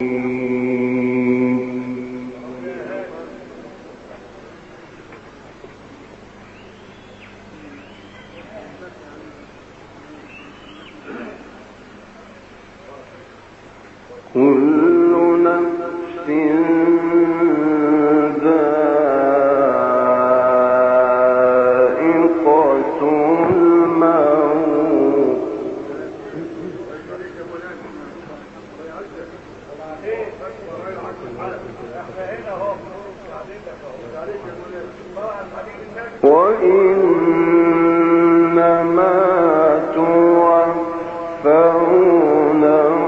كل نفس ذائقة الموت وإنما توفون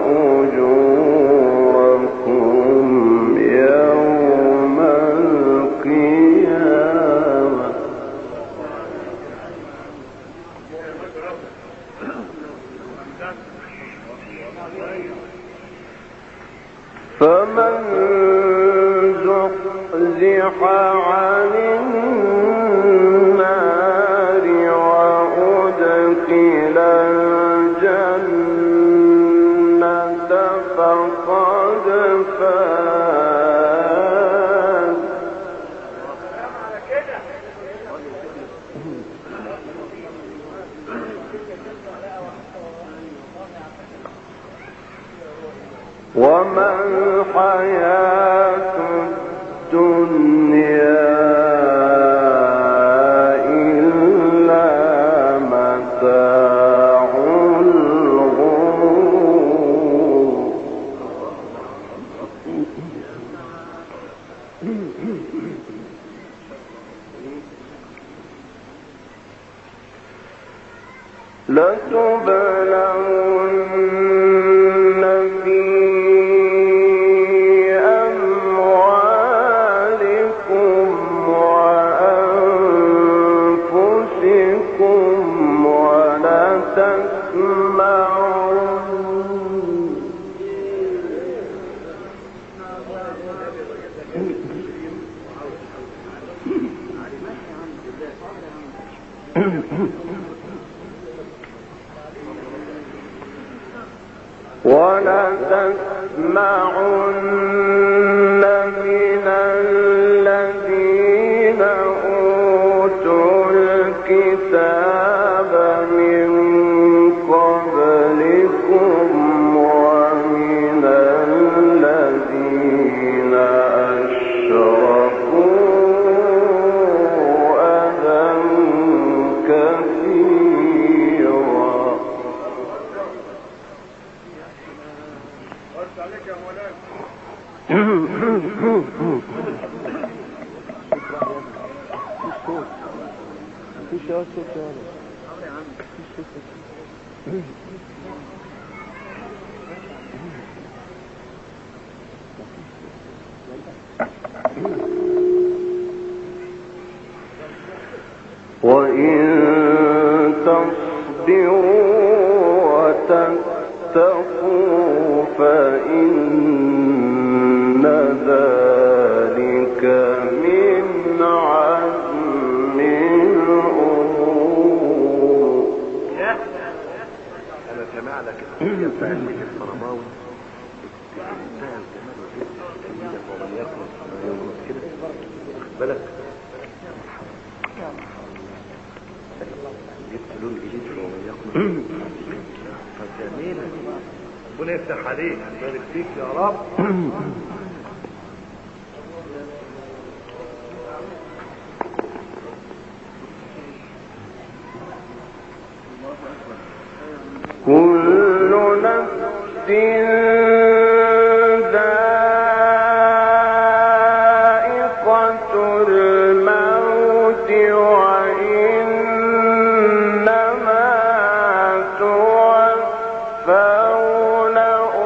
أجوركم يوم القيامة فمن زحزح عن النار وأدخل الجنة فقد فاز وما الحياة الدنيا إلا متاع الغرور لتبلغن في أموالكم وأنفسكم ولتسمعن من الذين أوتوا الكتاب من قبلكم ومن الذين أشركوا أذى كثيرا وإن تصبروا وتتقوا فإن ذلك من عزم الأمور. أنا سمع لك الحقيقة بتاعت بيت الصرماوي بمنتهى الجمال والجميلة ومن يقرأ كده واخد بالك جبت لون جديد ومن يقرأ فجميلة ربنا يفتح عليك بارك فيك يا رب. كل نفس ذائقة الموت وإنما توفون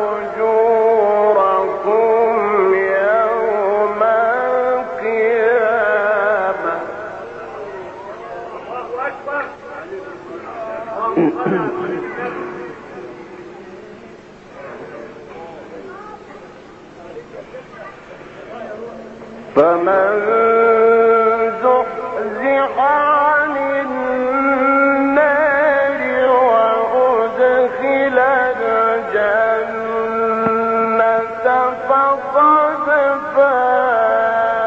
أجوركم يوم القيامة فمن زحزح عن النار وأدخل الجنة فقد فاز.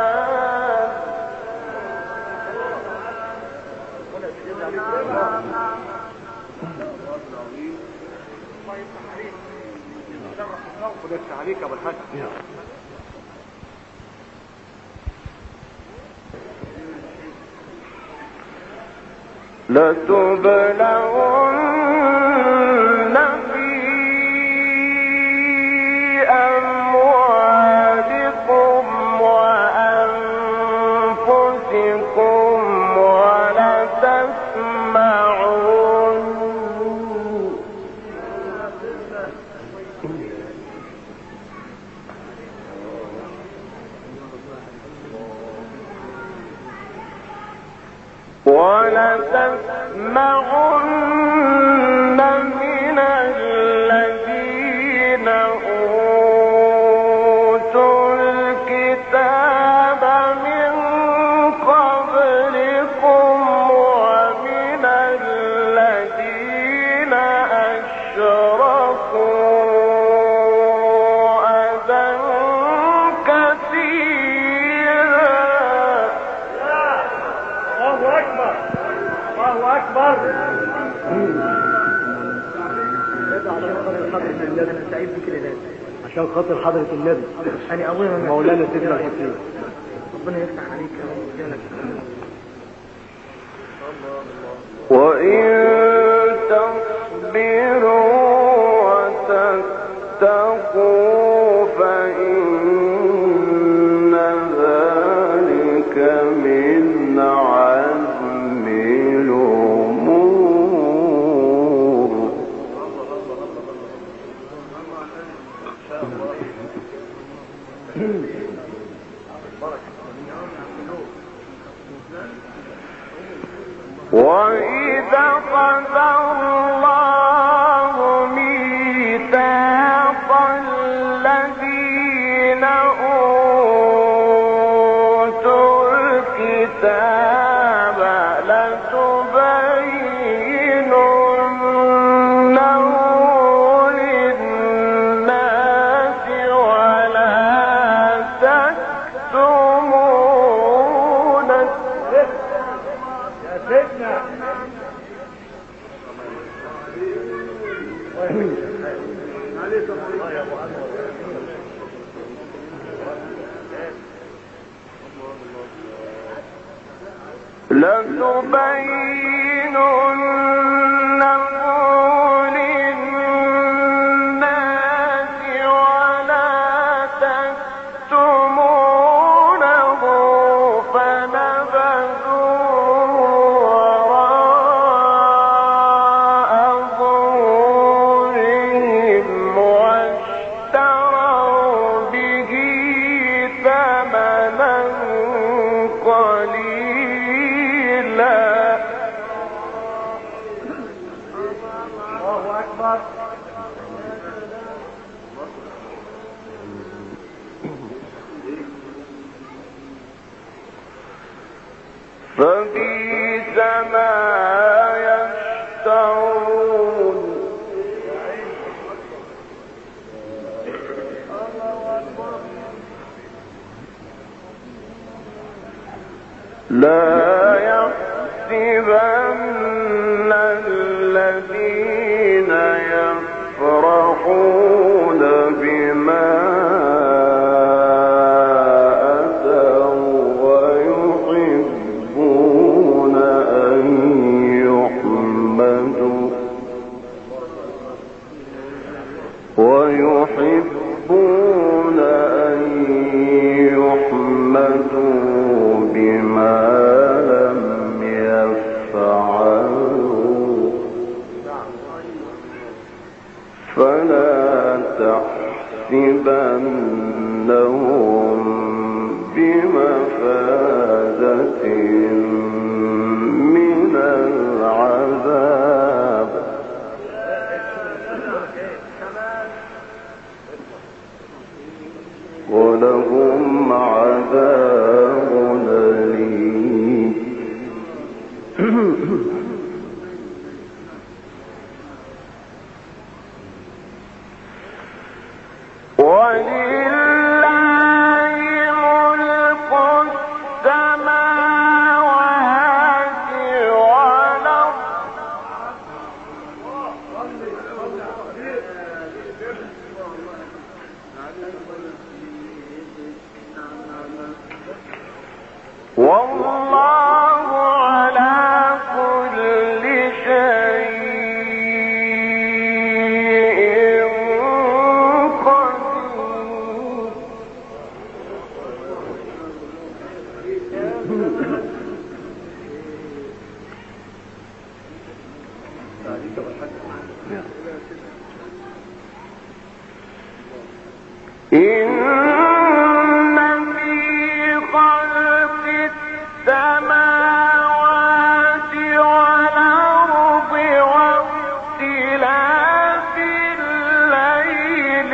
عليك يا ابو الحاج. لتبلغن في أموالكم وأنفسكم ولتسمعن من الذين أوتوا الكتاب من قبلكم ومن الذين أشركوا أذى كثيرا. الله أكبر الله أكبر. أنا سعيد بكده عشان خاطر حضرة النبي. أنا أبويا مولانا سيدنا الحسين. ربنا يفتح عليك يا رب. وإن تصبروا وتتقوا فإن ذلك من عزم الأمور. وإذا أخذ الله ميثاق الذين أوتوا الكتاب لتبيننه للناس ولا تكتمونه. يا سيدنا لتبيننه للناس ولا تكتمونه فنبذوه وراء ظهورهم واشتروا به ثمنا قليلا. الله أكبر. فبئس ما يشترون. لا يحسبن الذين يفرحون بما أتوا ويحبون أن يحمدوا بما لم يفعلوا فلا تحسبنهم بمفازة من العذاب ولهم عذاب أليم. ولله والله على كل شيء قدير. إن في خلق السماوات والأرض واختلاف الليل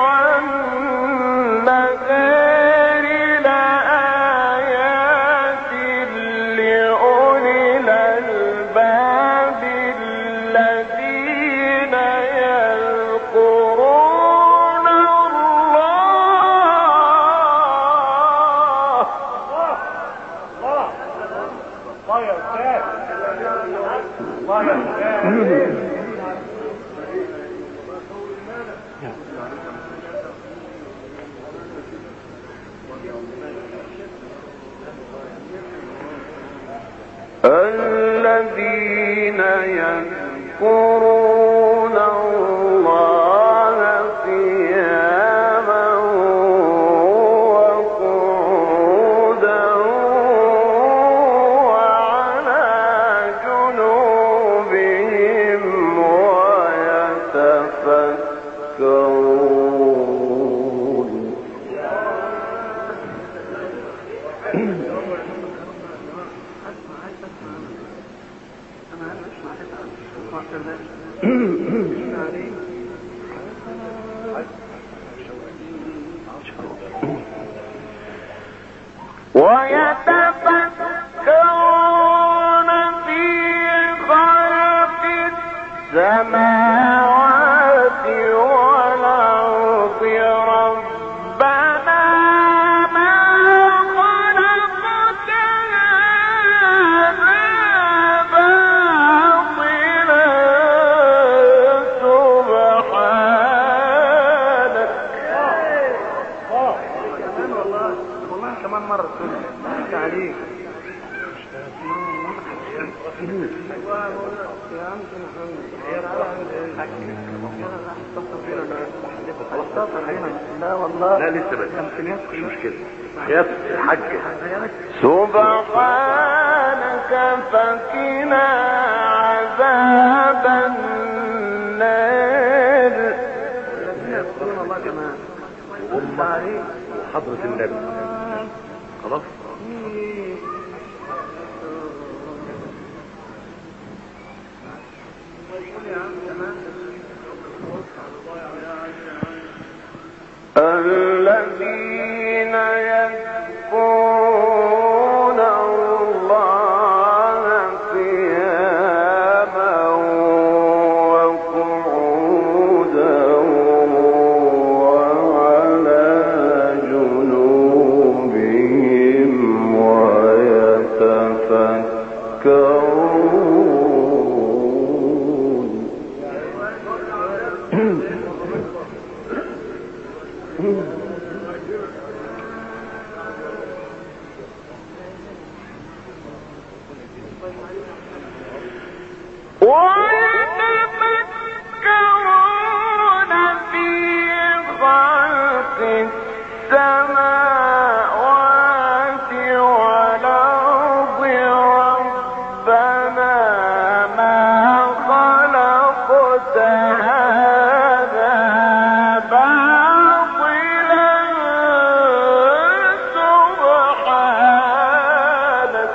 والنهار لآيات لأولي الألباب الذين يذكرون الذين يذكرون الله قياما وقعودا وعلى جنوبهم ويتفكرون. ويتفكرون في خلق السماوات والأرض ربنا ما خلقت هذا باطلا سبحانك. والله كمان مرة عليك لا والله لا لسه بس مش مشكلة يا حاج. سبحانك فقنا عذاب النار. الله كمان حضرة النبي خلاص. الذين يذكرون الله قياما وقعودا وعلى جنوبهم ويتفكرون. ويتفكرون في خلق السماوات والأرض ربنا ما خلقت هذا باطلا سبحانك.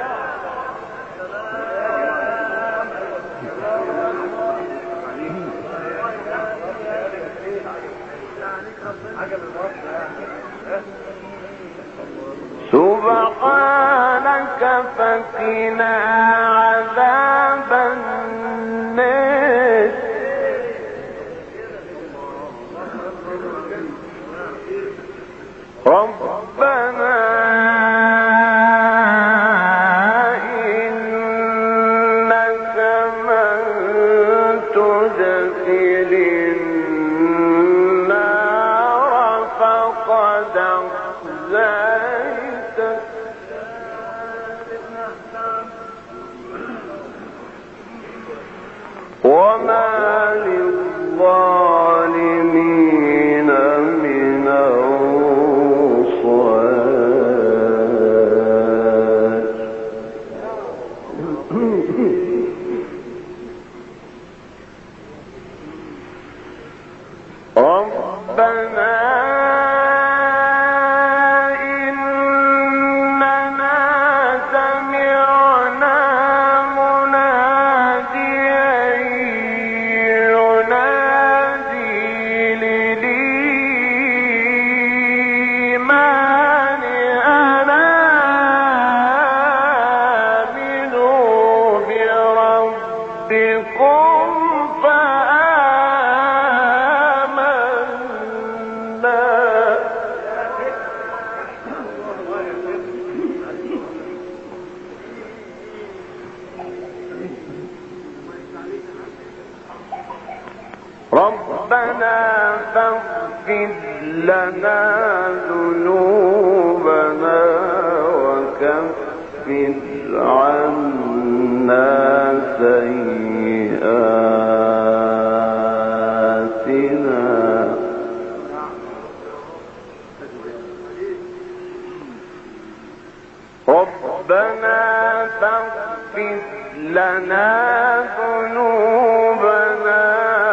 سبحانك فقنا عذاب النار. ربنا إنك من تدخل النار وقد أخزيتك وما للظالمين من أنصار ربنا ربنا فاغفر لنا ذنوبنا وكفر عنا سيئاتنا ربنا فاغفر لنا ذنوبنا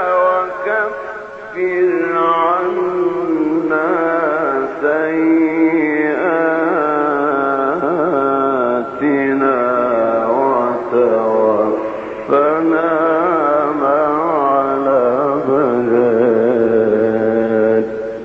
وكفر عنا سيئاتنا وتوفنا مع الأبرار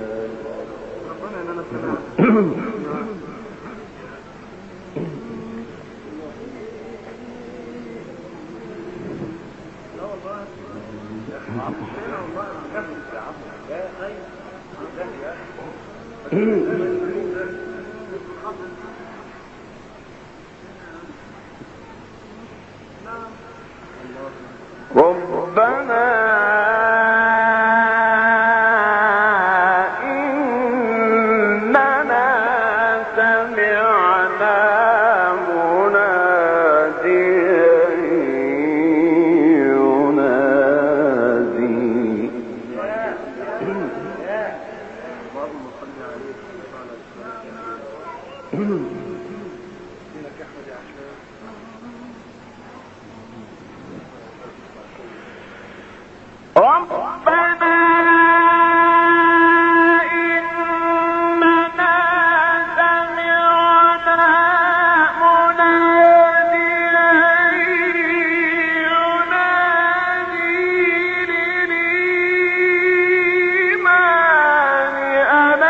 ربنا إننا سمعنا مناديا ينادي ربنا إننا سمعنا مناديا ينادي للإيمان أن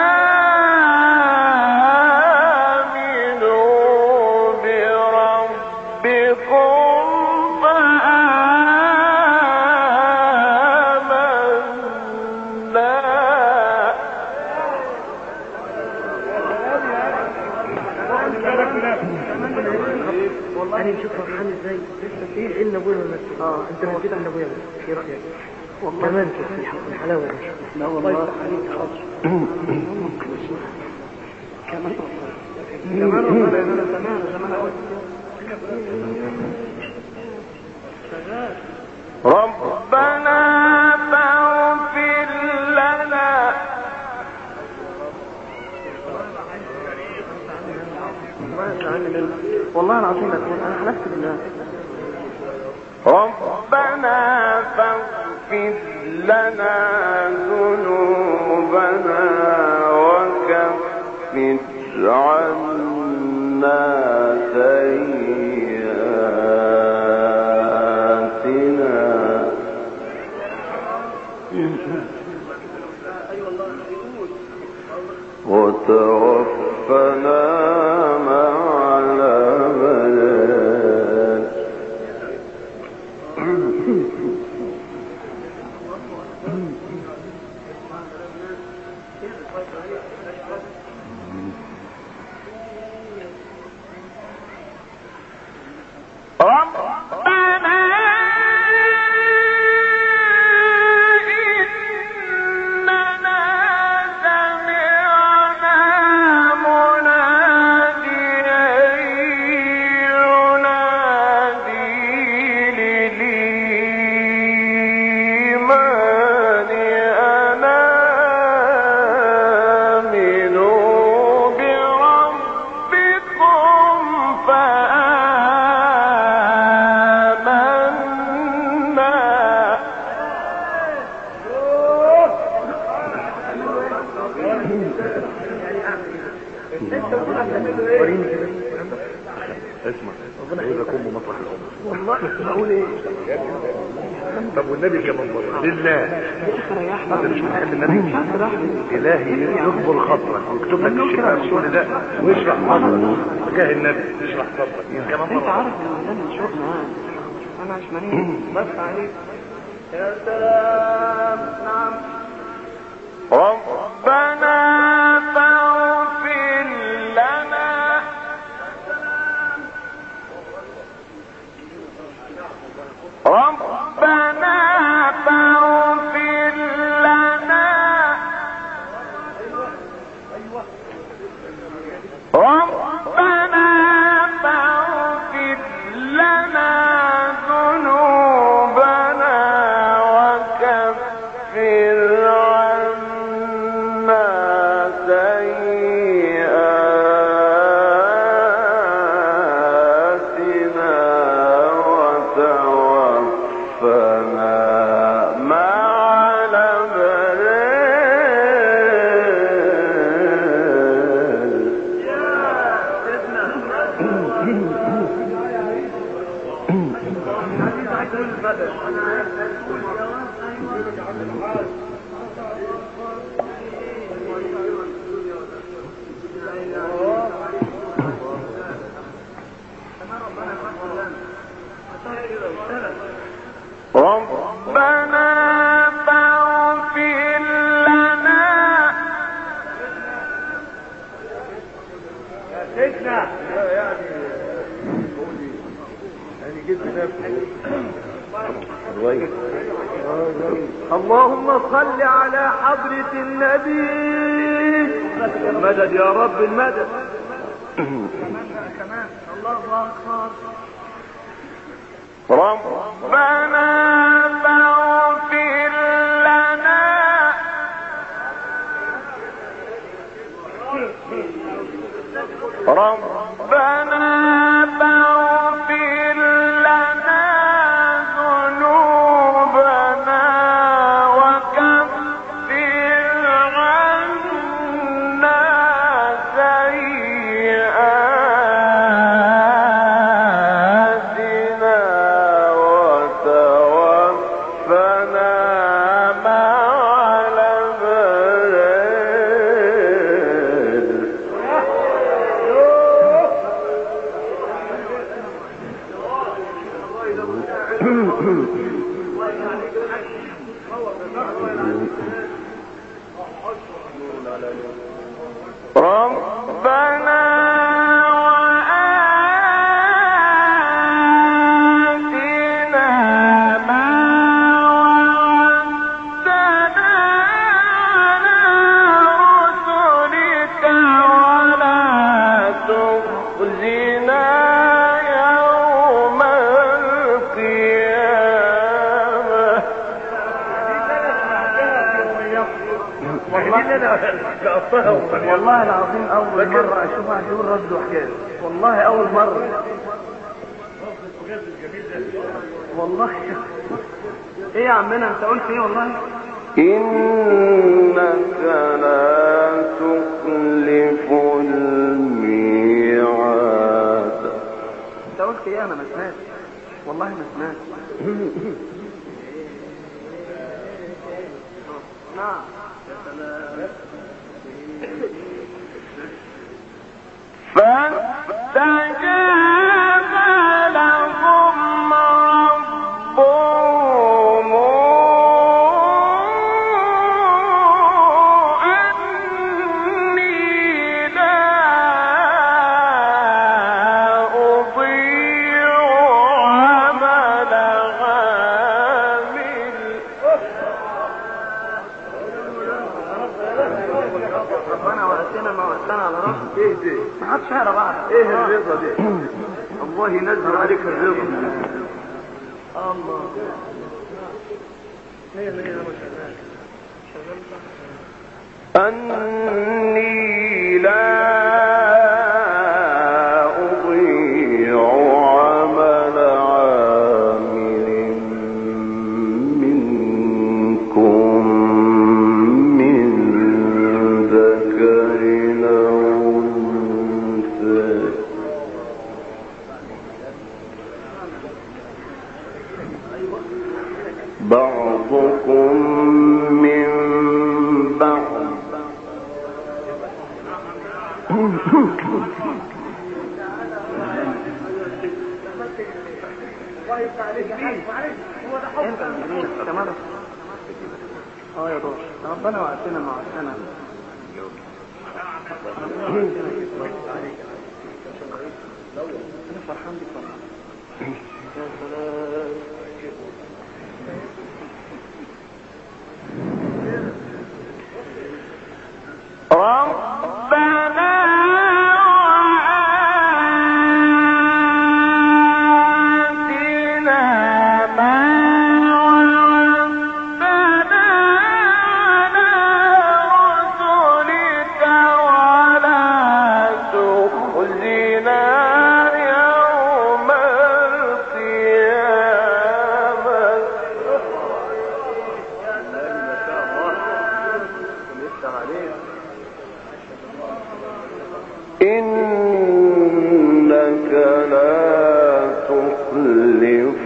آمنوا بربكم أنا نشوف فرحان ازاي ايه إلا ابويا ولا انت نسيت عن ابويا بس ايه رأيك كمان تسبيحة الحلاوة دي لا والله عليك حاضر كمان والله لأن أنا زمان قلت ربنا فاغفر لنا والله العظيم انا حلفت بالله ربنا فاغفر لنا ذنوبنا وكفر عنا سيئاتنا وتوفنا مع الأبرار ربنا إننا سمعنا وريني كده اسمع عايز اكون بمطرح الامر والله بقول ايه؟ طب والنبي كمان مرة لله يا اخي ريحنا انت مش بتحب النبي الهي يكبر خاطرك ويكتب لك الشفاء كل ده ويشرح صدرك وجاه النبي يشرح صدرك كمان انت مرة عارف ان انا شوقنا انا عشمانين بس عليك يا سلام. نعم ربنا فاغفر لنا ربنا فاغفر لنا ربنا فاغفر لنا ذنوبنا وكفر عنا سيئاتنا وتوفنا مع الأبرار. ربنا فاغفر لنا اللهم صل على حضرة النبي. المدد يا رب المدد. كمان الله اكبر. ربنا فاغفر لنا ربنا فاغفر لنا ذنوبنا وكفر عنا سيئاتنا وتوفنا مع الأبرار. ربنا وآتنا ما وعدتنا على رسلك ولا تخزنا يوم القيامة. والله العظيم اول مرة اشوفها تقول رد وحكاية. والله اول مرة والله. ايه يا عمنا انت قلت ايه؟ والله إنك لا تخلف الميعاد. انت قلت ايه؟ انا ما سمعت والله ما سمعت. نعم يا سلام. فاستجاب لهم ربهم أني لا أضيع عمل عامل. ربنا وقتنا ما وقتنا على راسك. ايه دي؟ ما حدش يعرف بعد. ايه الرضا دي؟ الله ينزل عليك الرضا. الله هي انا شغال أني لا أضيع عمل عامل منكم من ذكر أو يا دور ربنا وقتنا مع وقتنا. انا فرحان بك والله. يا سلام. ربنا إنك لا تخلف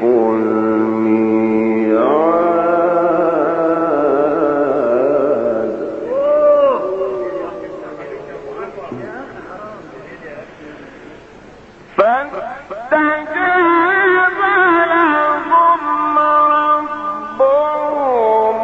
الميعاد فاستجاب لهم ربهم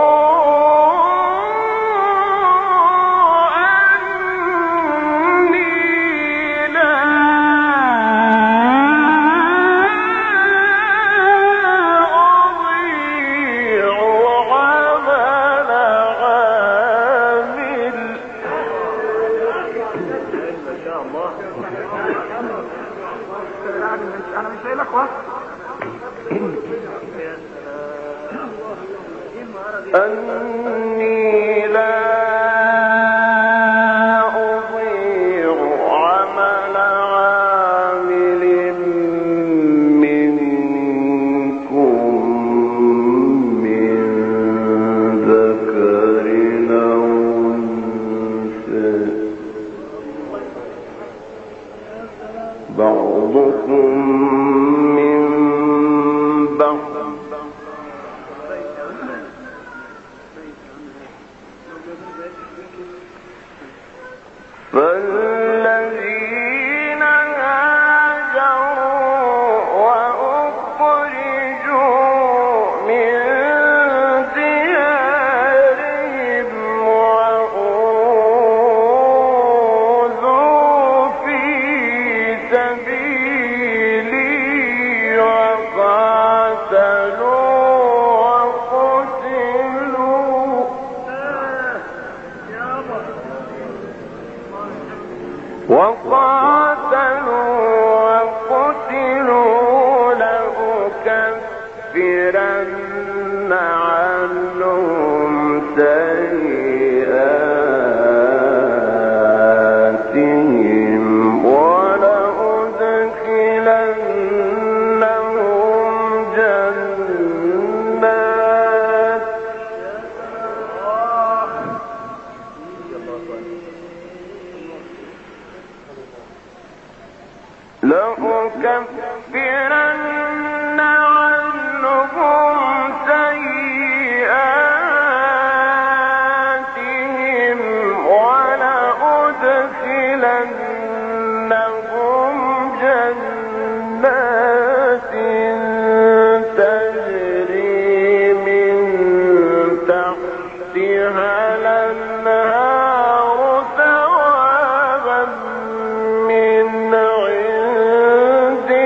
انا مش لك وقت. أني لا أضيع عمل عامل منكم من ذكر أو أنثى بعضكم من بعض فالذين هاجروا وأخرجوا من ديارهم وأوذوا في سبيلي وقاتلوا وقتلوا لأكفرن عنهم سيئاتهم ولأدخلنهم جنات لأكفرن عنهم سيئاتهم ولأدخلنهم جنات تجري من تحتها الأنهار ثوابا من عند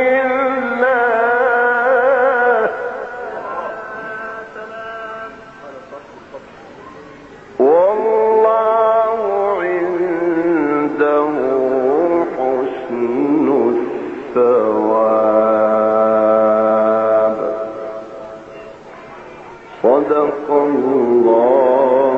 الله والله عنده حسن الثواب صدق الله